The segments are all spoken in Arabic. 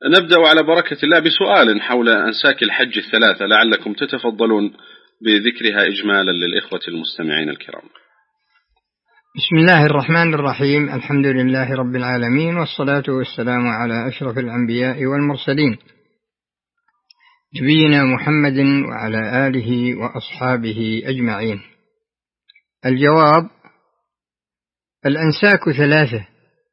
نبدأ على بركة الله بسؤال حول أنساك الحج الثلاثة، لعلكم تتفضلون بذكرها إجمالا للإخوة المستمعين الكرام. بسم الله الرحمن الرحيم. الحمد لله رب العالمين، والصلاة والسلام على أشرف الأنبياء والمرسلين، نبينا محمد وعلى آله وأصحابه أجمعين. الجواب: الأنساك ثلاثة: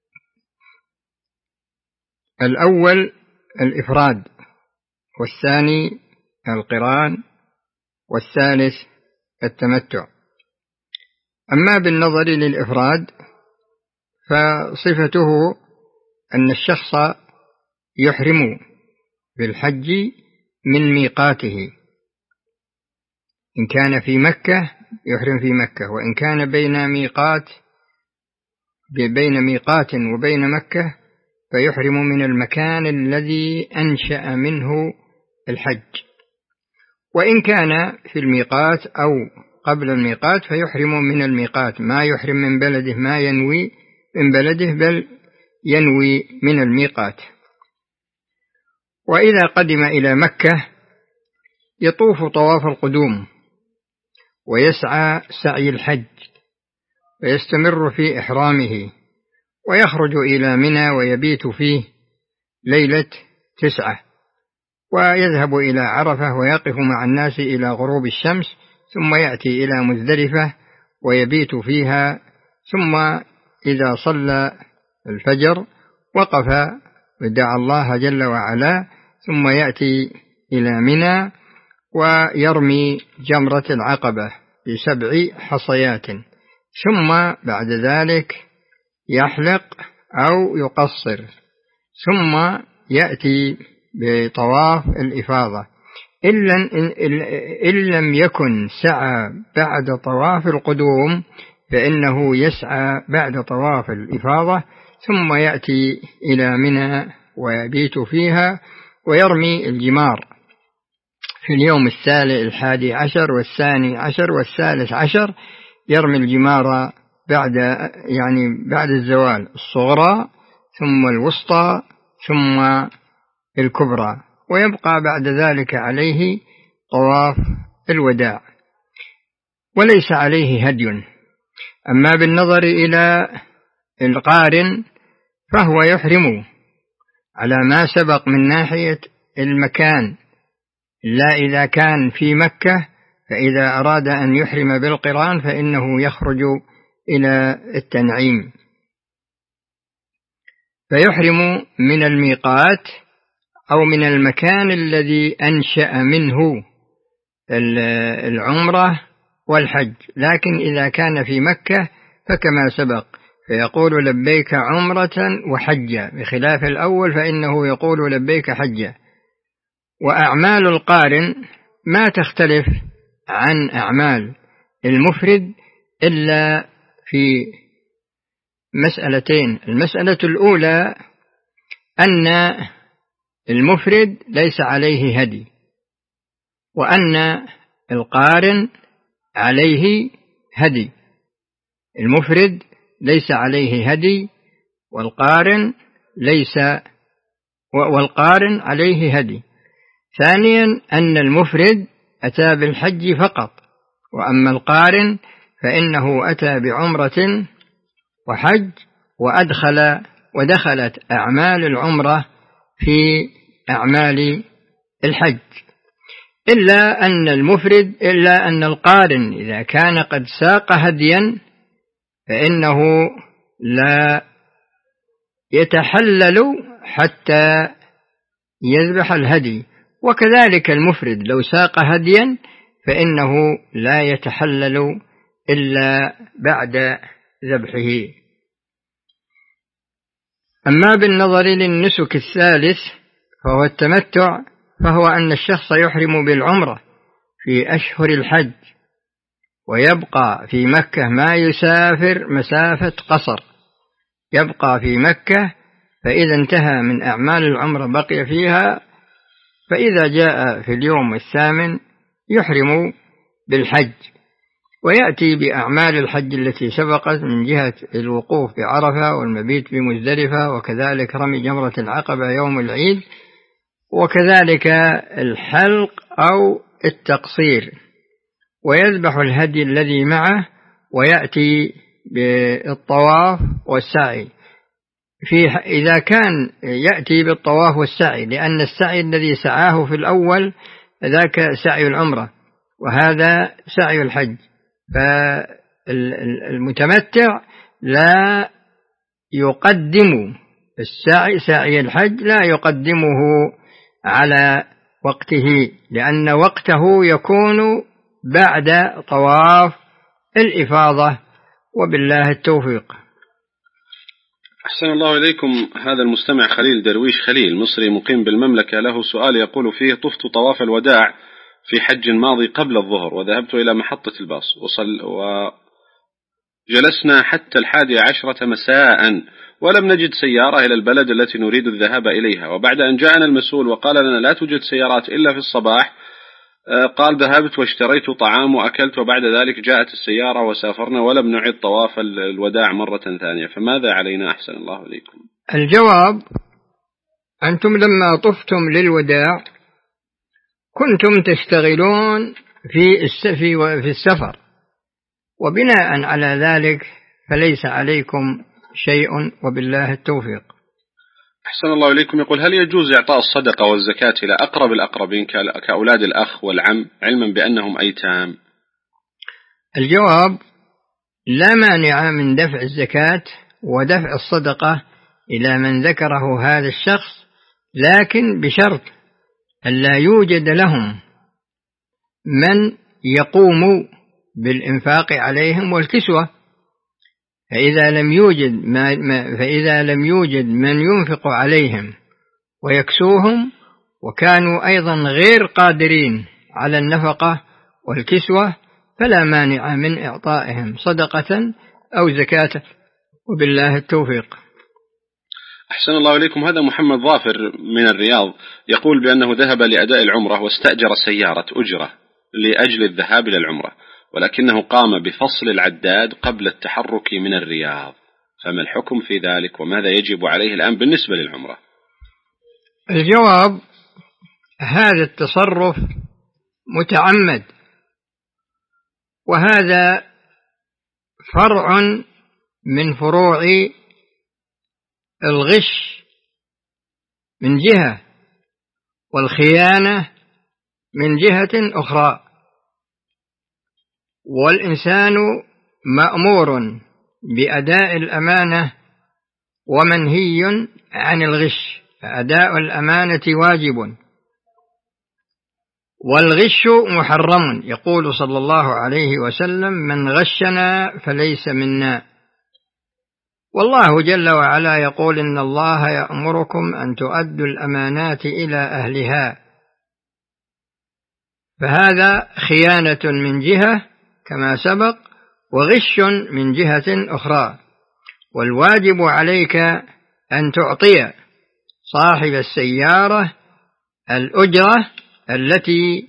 الأول الإفراد، والثاني القران، والثالث التمتع. أما بالنظر للإفراد فصفته أن الشخص يحرم بالحج من ميقاته، إن كان في مكة يحرم في مكة، وإن كان بين ميقات وبين مكة فيحرم من المكان الذي أنشأ منه الحج، وإن كان في الميقات أو قبل الميقات فيحرم من الميقات، ما يحرم من بلده ما ينوي من بلده، بل ينوي من الميقات. وإذا قدم إلى مكة يطوف طواف القدوم ويسعى سعي الحج ويستمر في إحرامه، ويخرج إلى منى ويبيت فيه ليلة 9، ويذهب إلى عرفة ويقف مع الناس إلى غروب الشمس، ثم يأتي إلى مزدلفة ويبيت فيها، ثم إذا صلى الفجر وقف ودعا الله جل وعلا، ثم يأتي إلى منى ويرمي جمرة العقبة ب7 حصيات، ثم بعد ذلك يحلق أو يقصر، ثم يأتي بطواف الإفاضة. إن لم يكن سعى بعد طواف القدوم فإنه يسعى بعد طواف الإفاضة، ثم يأتي إلى منى ويبيت فيها ويرمي الجمار في اليوم 11 و12 و13، يرمي الجمار بعد الزوال، الصغرى ثم الوسطى ثم الكبرى، ويبقى بعد ذلك عليه طواف الوداع وليس عليه هدي. أما بالنظر إلى القارن فهو يحرم على ما سبق من ناحية المكان، لا إذا كان في مكة، فإذا أراد أن يحرم بالقران فإنه يخرج إلى التنعيم، فيحرم من الميقات أو من المكان الذي أنشأ منه العمرة والحج. لكن إذا كان في مكة فكما سبق فيقول لبيك عمرة وحجة، بخلاف الأول فإنه يقول لبيك حجة. وأعمال القارن ما تختلف عن أعمال المفرد إلا في مسألتين: المسألة الأولى أن المفرد ليس عليه هدي، وأن القارن عليه هدي. المفرد ليس عليه هدي والقارن عليه هدي. ثانيا أن المفرد أتى بالحج فقط، وأما القارن فإنه أتى بعمرة وحج ودخلت أعمال العمرة في أعمال الحج، إلا أن القارن إذا كان قد ساق هديا فإنه لا يتحلل حتى يذبح الهدي، وكذلك المفرد لو ساق هديا فإنه لا يتحلل إلا بعد ذبحه. أما بالنظر للنسك الثالث فهو التمتع، فهو أن الشخص يحرم بالعمرة في أشهر الحج ويبقى في مكة ما يسافر مسافة قصر، يبقى في مكة، فإذا انتهى من أعمال العمرة بقي فيها، فإذا جاء في اليوم 8 يحرم بالحج. ويأتي بأعمال الحج التي سبقت من جهة الوقوف بعرفة والمبيت بمزدلفة، وكذلك رمي جمرة العقبة يوم العيد، وكذلك الحلق أو التقصير، ويذبح الهدي الذي معه، ويأتي بالطواف والسعي. إذا كان يأتي بالطواف والسعي، لأن السعي الذي سعاه في الأول ذاك سعي العمرة وهذا سعي الحج، فالمتمتع لا يقدم سعي الحج لا يقدمه على وقته، لأن وقته يكون بعد طواف الإفاضة، وبالله التوفيق. أحسن الله إليكم. هذا المستمع خليل درويش خليل مصري مقيم بالمملكة له سؤال يقول فيه: طفت طواف الوداع في حج ماضي قبل الظهر، وذهبت إلى محطة الباص وجلسنا حتى 11 مساء ولم نجد سيارة إلى البلد التي نريد الذهاب إليها، وبعد أن جاءنا المسؤول وقال لنا لا توجد سيارات إلا في الصباح، قال ذهبت واشتريت طعام وأكلت، وبعد ذلك جاءت السيارة وسافرنا ولم نعد طواف الوداع مرة ثانية، فماذا علينا؟ أحسن الله إليكم. الجواب: أنتم لما طفتم للوداع كنتم تشتغلون في السفر، وبناء على ذلك فليس عليكم شيء، وبالله التوفيق. أحسن الله إليكم. يقول: هل يجوز إعطاء الصدقة والزكاة إلى أقرب الأقربين كأولاد الأخ والعم علما بأنهم أيتام؟ الجواب: لا مانع من دفع الزكاة ودفع الصدقة إلى من ذكره هذا الشخص، لكن بشرط أن لا يوجد لهم من يقوم بالإنفاق عليهم والكسوة، فإذا لم يوجد من ينفق عليهم ويكسوهم، وكانوا أيضا غير قادرين على النفقة والكسوة، فلا مانع من إعطائهم صدقة أو زكاة، وبالله التوفيق. أحسن الله إليكم. هذا محمد ظافر من الرياض يقول بأنه ذهب لأداء العمرة واستأجر سيارة أجرة لأجل الذهاب إلى العمرة، ولكنه قام بفصل العداد قبل التحرك من الرياض، فما الحكم في ذلك وماذا يجب عليه الآن بالنسبة للعمرة؟ الجواب: هذا التصرف متعمد، وهذا فرع من فروع الغش من جهة والخيانة من جهة أخرى، والإنسان مأمور بأداء الأمانة ومنهي عن الغش، فأداء الأمانة واجب والغش محرم. يقول صلى الله عليه وسلم: من غشنا فليس منا. والله جل وعلا يقول: إن الله يأمركم أن تؤدوا الأمانات إلى أهلها، فهذا خيانة من جهة كما سبق، وغش من جهة أخرى، والواجب عليك أن تعطي صاحب السيارة الأجرة التي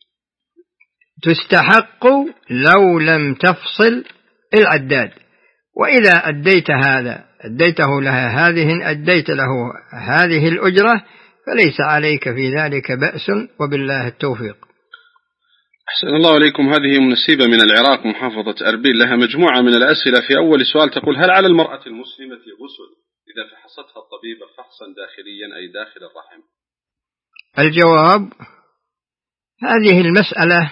تستحق لو لم تفصل العداد، وإذا أديت أديت له هذه الأجرة فليس عليك في ذلك بأس، وبالله التوفيق. أحسن الله إليكم. هذه منسبة من العراق محافظة أربيل، لها مجموعة من الأسئلة. في أول سؤال تقول: هل على المرأة المسلمة غسل إذا فحصتها الطبيبة فحصا داخليا أي داخل الرحم؟ الجواب: هذه المسألة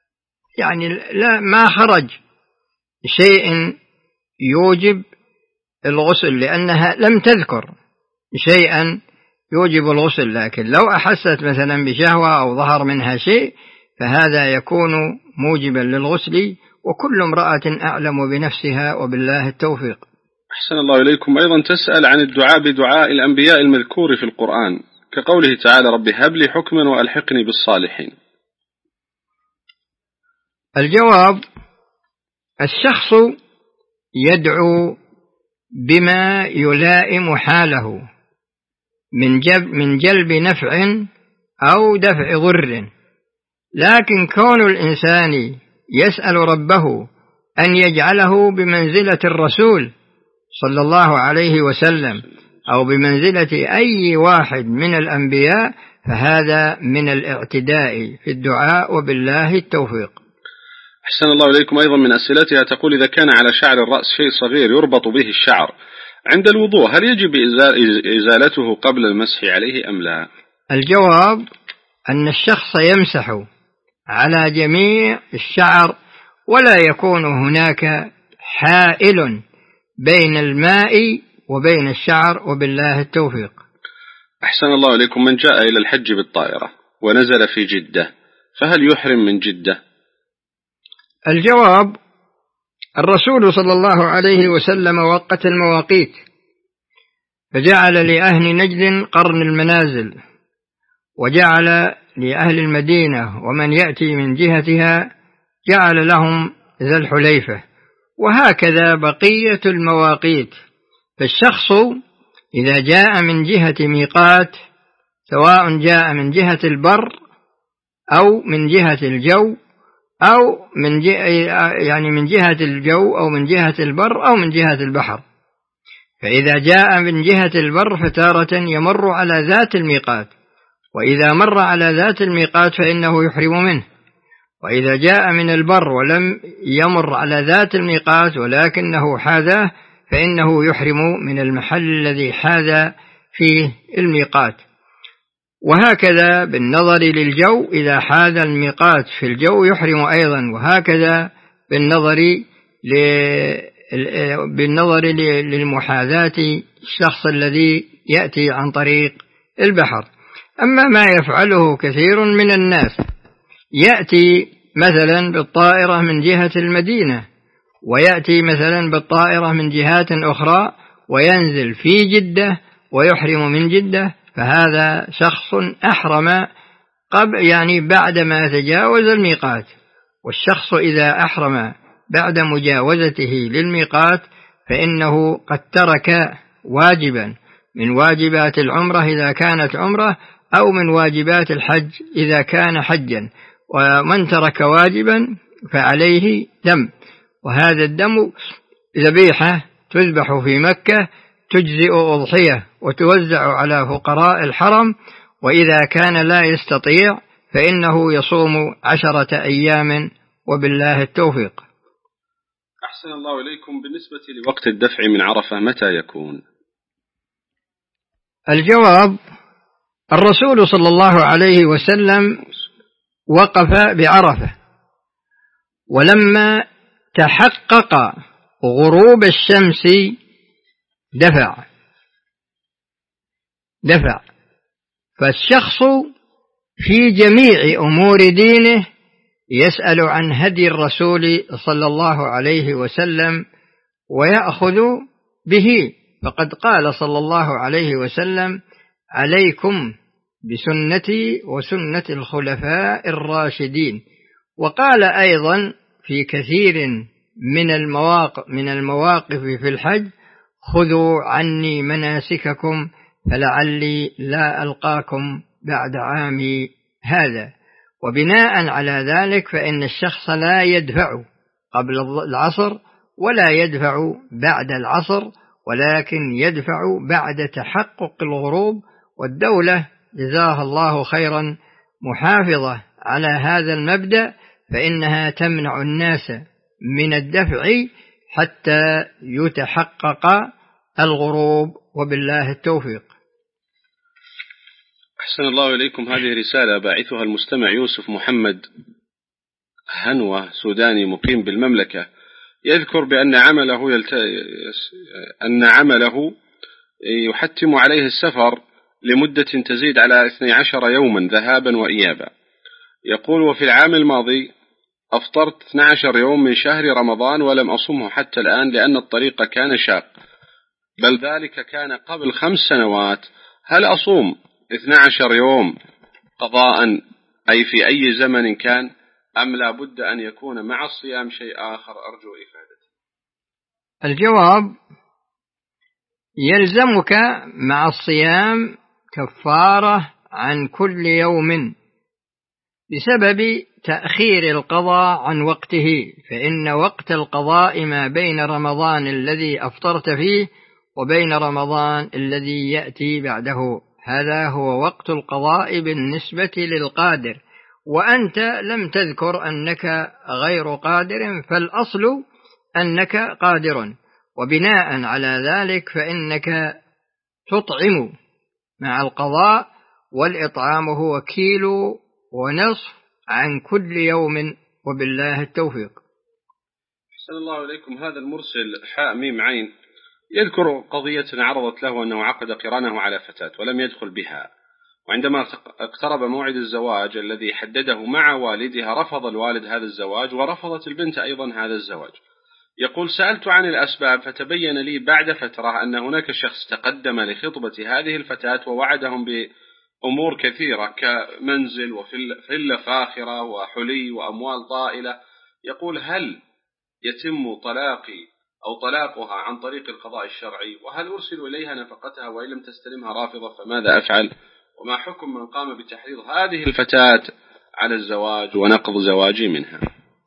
ما خرج شيء يوجب الغسل، لأنها لم تذكر شيئا يوجب الغسل، لكن لو أحست مثلا بشهوة أو ظهر منها شيء فهذا يكون موجبا للغسل، وكل امرأة أعلم بنفسها، وبالله التوفيق. أحسن الله إليكم. أيضا تسأل عن الدعاء بدعاء الأنبياء المذكور في القرآن كقوله تعالى: رب هب لي حكما وألحقني بالصالحين. الجواب: الشخص يدعو بما يلائم حاله من جلب نفع أو دفع ضر، لكن كون الإنسان يسأل ربه أن يجعله بمنزلة الرسول صلى الله عليه وسلم أو بمنزلة أي واحد من الأنبياء، فهذا من الاعتداء في الدعاء، وبالله التوفيق. أحسن الله إليكم. أيضا من أسئلتها تقول: إذا كان على شعر الرأس شيء صغير يربط به الشعر عند الوضوء، هل يجب إزالته قبل المسح عليه أم لا؟ الجواب أن الشخص يمسح على جميع الشعر، ولا يكون هناك حائل بين الماء وبين الشعر، وبالله التوفيق. أحسن الله إليكم. من جاء إلى الحج بالطائرة ونزل في جدة، فهل يحرم من جدة؟ الجواب: الرسول صلى الله عليه وسلم وقت المواقيت، فجعل لأهل نجد قرن المنازل، وجعل لأهل المدينة ومن يأتي من جهتها جعل لهم ذا الحليفة، وهكذا بقية المواقيت. فالشخص إذا جاء من جهة ميقات، سواء جاء من جهة البر أو من جهة الجو أو من جهة الجو أو من جهة البر أو من جهة البحر، فإذا جاء من جهة البر فتارة يمر على ذات الميقات، وإذا مر على ذات الميقات فإنه يحرم منه. وإذا جاء من البر ولم يمر على ذات الميقات ولكنه حاذاه، فإنه يحرم من المحل الذي حاذ فيه الميقات. وهكذا بالنظر للجو، إذا حاذ الميقات في الجو يحرم أيضا، وهكذا بالنظر للمحاذاة الشخص الذي يأتي عن طريق البحر. أما ما يفعله كثير من الناس، يأتي مثلا بالطائرة من جهة المدينة، ويأتي مثلا بالطائرة من جهات أخرى، وينزل في جدة ويحرم من جدة، فهذا شخص أحرم بعدما تجاوز الميقات. والشخص إذا أحرم بعد مجاوزته للميقات فإنه قد ترك واجبا من واجبات العمرة إذا كانت عمرة، أو من واجبات الحج إذا كان حجا. ومن ترك واجبا فعليه دم، وهذا الدم ذبيحة تذبح في مكة، تجزئ أضحية وتوزع على فقراء الحرم. وإذا كان لا يستطيع فإنه يصوم 10 أيام، وبالله التوفيق. أحسن الله إليكم. بالنسبة لوقت الدفع من عرفة متى يكون؟ الجواب: الرسول صلى الله عليه وسلم وقف بعرفة، ولما تحقق غروب الشمس دفع. فالشخص في جميع أمور دينه يسأل عن هدي الرسول صلى الله عليه وسلم ويأخذ به، فقد قال صلى الله عليه وسلم: عليكم بسنتي وسنة الخلفاء الراشدين. وقال أيضا في كثير من المواقف في الحج: خذوا عني مناسككم فلعلي لا ألقاكم بعد عامي هذا. وبناء على ذلك فإن الشخص لا يدفع قبل العصر ولا يدفع بعد العصر، ولكن يدفع بعد تحقق الغروب. والدولة جزاها الله خيرا محافظة على هذا المبدأ، فإنها تمنع الناس من الدفع حتى يتحقق الغروب، وبالله التوفيق. أحسن الله إليكم. هذه رسالة باعثها المستمع يوسف محمد هنوة، سوداني مقيم بالمملكة، يذكر بأن عمله يحتم عليه السفر لمدة تزيد على 12 يوما ذهابا وإيابا. يقول: وفي العام الماضي أفطرت 12 يوم من شهر رمضان ولم أصمه حتى الآن لأن الطريق كان شاق، بل ذلك كان قبل 5 سنوات. هل أصوم 12 يوم قضاء أي في أي زمن كان، أم لا بد أن يكون مع الصيام شيء آخر؟ أرجو إفادتي. الجواب: يلزمك مع الصيام كفارة عن كل يوم بسبب تأخير القضاء عن وقته، فإن وقت القضاء ما بين رمضان الذي أفطرت فيه وبين رمضان الذي يأتي بعده، هذا هو وقت القضاء بالنسبة للقادر، وأنت لم تذكر أنك غير قادر، فالأصل أنك قادر، وبناء على ذلك فإنك تطعم مع القضاء، والإطعام هو كيلو ونصف عن كل يوم، وبالله التوفيق. أحسن الله إليكم. هذا المرسل حاء ميم عين يذكر قضية عرضت له أنه عقد قرانه على فتاة ولم يدخل بها، وعندما اقترب موعد الزواج الذي حدده مع والدها رفض الوالد هذا الزواج، ورفضت البنت أيضا هذا الزواج. يقول: سألت عن الأسباب فتبين لي بعد فترة أن هناك شخص تقدم لخطبة هذه الفتاة ووعدهم بأمور كثيرة كمنزل وفلة فاخرة وحلي وأموال طائلة. يقول: هل يتم طلاقها عن طريق القضاء الشرعي؟ وهل أرسل إليها نفقتها وإن لم تستلمها رافضة فماذا أفعل؟ وما حكم من قام بتحريض هذه الفتاة على الزواج ونقض زواجي منها؟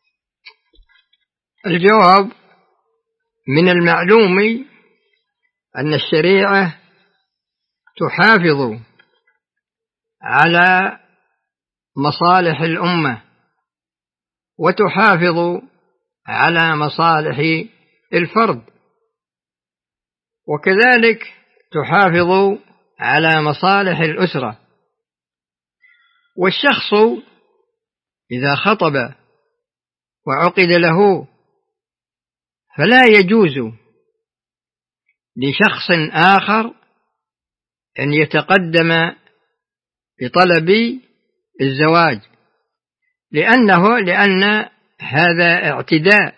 الجواب: من المعلوم أن الشريعة تحافظ على مصالح الأمة وتحافظ على مصالح الفرد، وكذلك تحافظ على مصالح الأسرة. والشخص إذا خطب وعقد له فلا يجوز لشخص آخر أن يتقدم بطلب الزواج، لأن هذا اعتداء.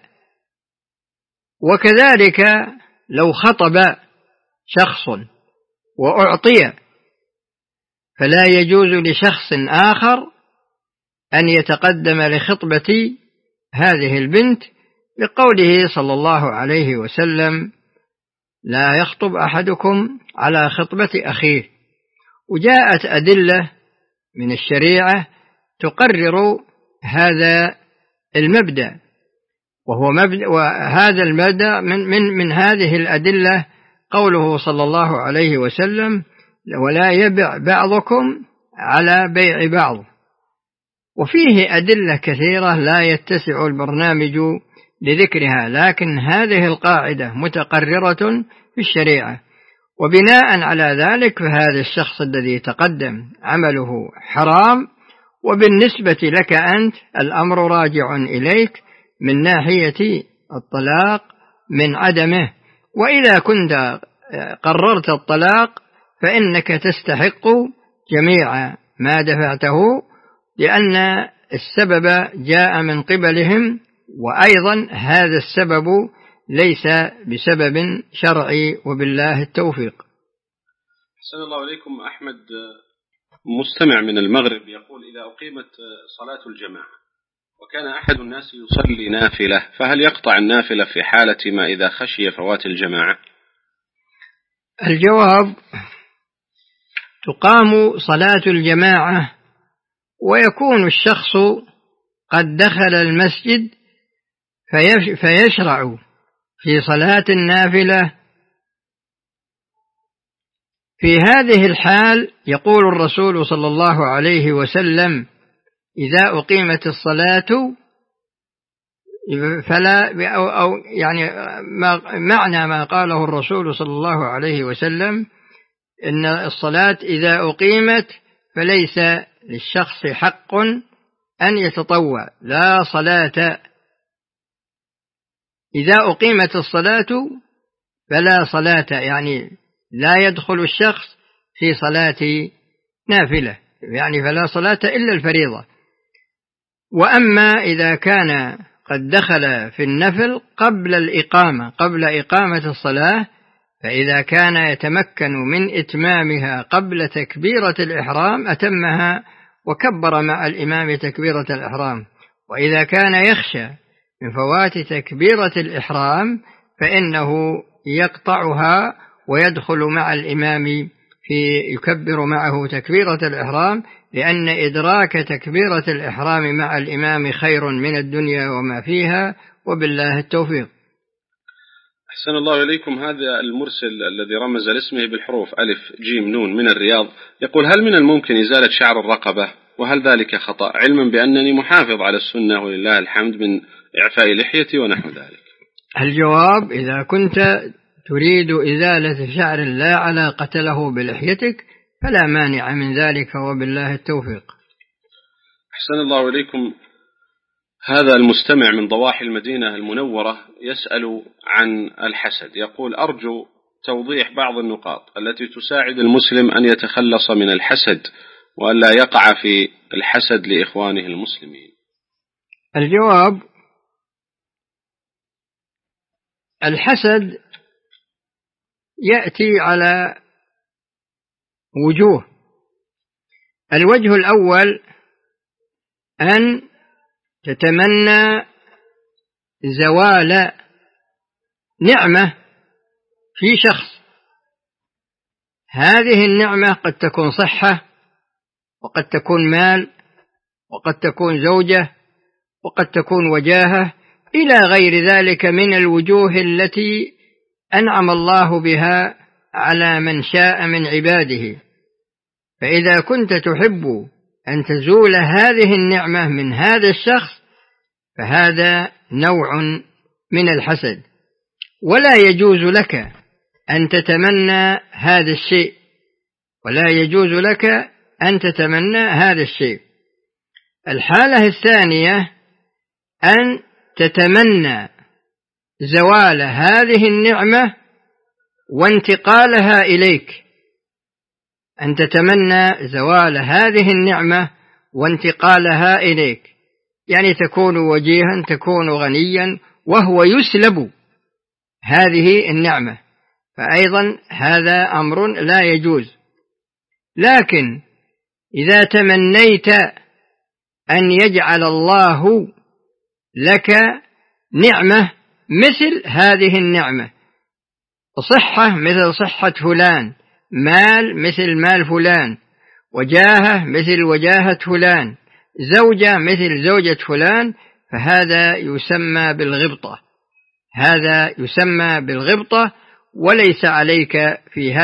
وكذلك لو خطب شخص وأعطي فلا يجوز لشخص آخر أن يتقدم لخطبة هذه البنت، لقوله صلى الله عليه وسلم: لا يخطب أحدكم على خطبة أخيه. وجاءت أدلة من الشريعة تقرر هذا المبدأ، وهذا المبدأ من هذه الأدلة قوله صلى الله عليه وسلم: ولا يبع بعضكم على بيع بعض. وفيه أدلة كثيرة لا يتسع البرنامج لذكرها، لكن هذه القاعدة متقررة في الشريعة، وبناء على ذلك فهذا الشخص الذي تقدم عمله حرام، وبالنسبة لك أنت الأمر راجع إليك من ناحية الطلاق من عدمه. وإذا كنت قررت الطلاق فإنك تستحق جميع ما دفعته، لأن السبب جاء من قبلهم، وأيضا هذا السبب ليس بسبب شرعي، وبالله التوفيق. أحسن الله إليكم. أحمد مستمع من المغرب يقول: إذا أقيمت صلاة الجماعة وكان أحد الناس يصلي نافلة، فهل يقطع النافلة في حالة ما إذا خشي فوات الجماعة؟ الجواب: تقام صلاة الجماعة ويكون الشخص قد دخل المسجد فيشرع في صلاة النافلة. في هذه الحال يقول الرسول صلى الله عليه وسلم: إذا أقيمت الصلاة فلا، أو يعني معنى ما قاله الرسول صلى الله عليه وسلم إن الصلاة إذا أقيمت فليس للشخص حق أن يتطوع، لا صلاة. إذا أقيمت الصلاة فلا صلاة، يعني لا يدخل الشخص في صلاة نافلة، يعني فلا صلاة إلا الفريضة. وأما إذا كان قد دخل في النفل قبل إقامة الصلاة، فإذا كان يتمكن من إتمامها قبل تكبيرة الإحرام أتمها وكبر مع الإمام تكبيرة الإحرام. وإذا كان يخشى من فوات تكبيرة الإحرام فإنه يقطعها ويدخل مع الإمام يكبر معه تكبيرة الإحرام، لأن إدراك تكبيرة الإحرام مع الإمام خير من الدنيا وما فيها، وبالله التوفيق. أحسن الله إليكم. هذا المرسل الذي رمز لاسمه بالحروف ألف جيم نون من الرياض يقول: هل من الممكن إزالة شعر الرقبة؟ وهل ذلك خطأ، علما بأنني محافظ على السنة ولله الحمد من إعفاء لحيتي ونحو ذلك؟ الجواب: إذا كنت تريد إزالة شعر لا علاقة له بلحيتك فلا مانع من ذلك، وبالله التوفيق. أحسن الله إليكم. هذا المستمع من ضواحي المدينة المنورة يسأل عن الحسد، يقول: أرجو توضيح بعض النقاط التي تساعد المسلم أن يتخلص من الحسد وألا يقع في الحسد لإخوانه المسلمين. الجواب: الحسد يأتي على وجوه. الوجه الأول أن تتمنى زوال نعمة في شخص، هذه النعمة قد تكون صحة، وقد تكون مال، وقد تكون زوجة، وقد تكون وجاهة، إلى غير ذلك من الوجوه التي أنعم الله بها على من شاء من عباده. فإذا كنت تحب أن تزول هذه النعمة من هذا الشخص فهذا نوع من الحسد، ولا يجوز لك أن تتمنى هذا الشيء، ولا يجوز لك أن تتمنى هذا الشيء. الحالة الثانية أن تتمنى زوال هذه النعمة وانتقالها إليك، أن تتمنى زوال هذه النعمة وانتقالها إليك، يعني تكون وجيها، تكون غنيا، وهو يسلب هذه النعمة، فأيضا هذا أمر لا يجوز. لكن إذا تمنيت أن يجعل الله لك نعمة مثل هذه النعمة، صحة مثل صحة فلان، مال مثل مال فلان، وجاهة مثل وجاهة فلان، زوجة مثل زوجة فلان، فهذا يسمى بالغبطة، هذا يسمى بالغبطة، وليس عليك في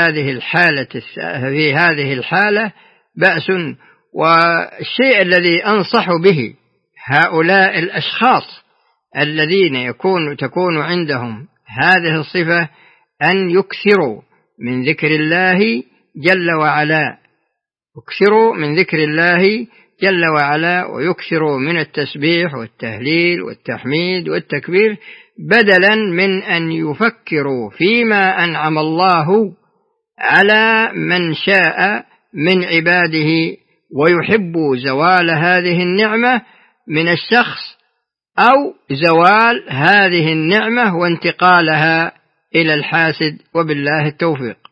هذه الحالة بأس. والشيء الذي أنصح به هؤلاء الأشخاص الذين تكون عندهم هذه الصفة أن يكثروا من ذكر الله جل وعلا، يكثروا من ذكر الله جل وعلا، ويكثروا من التسبيح والتهليل والتحميد والتكبير، بدلا من أن يفكروا فيما أنعم الله على من شاء من عباده ويحب زوال هذه النعمة من الشخص، أو زوال هذه النعمة وانتقالها إلى الحاسد، وبالله التوفيق.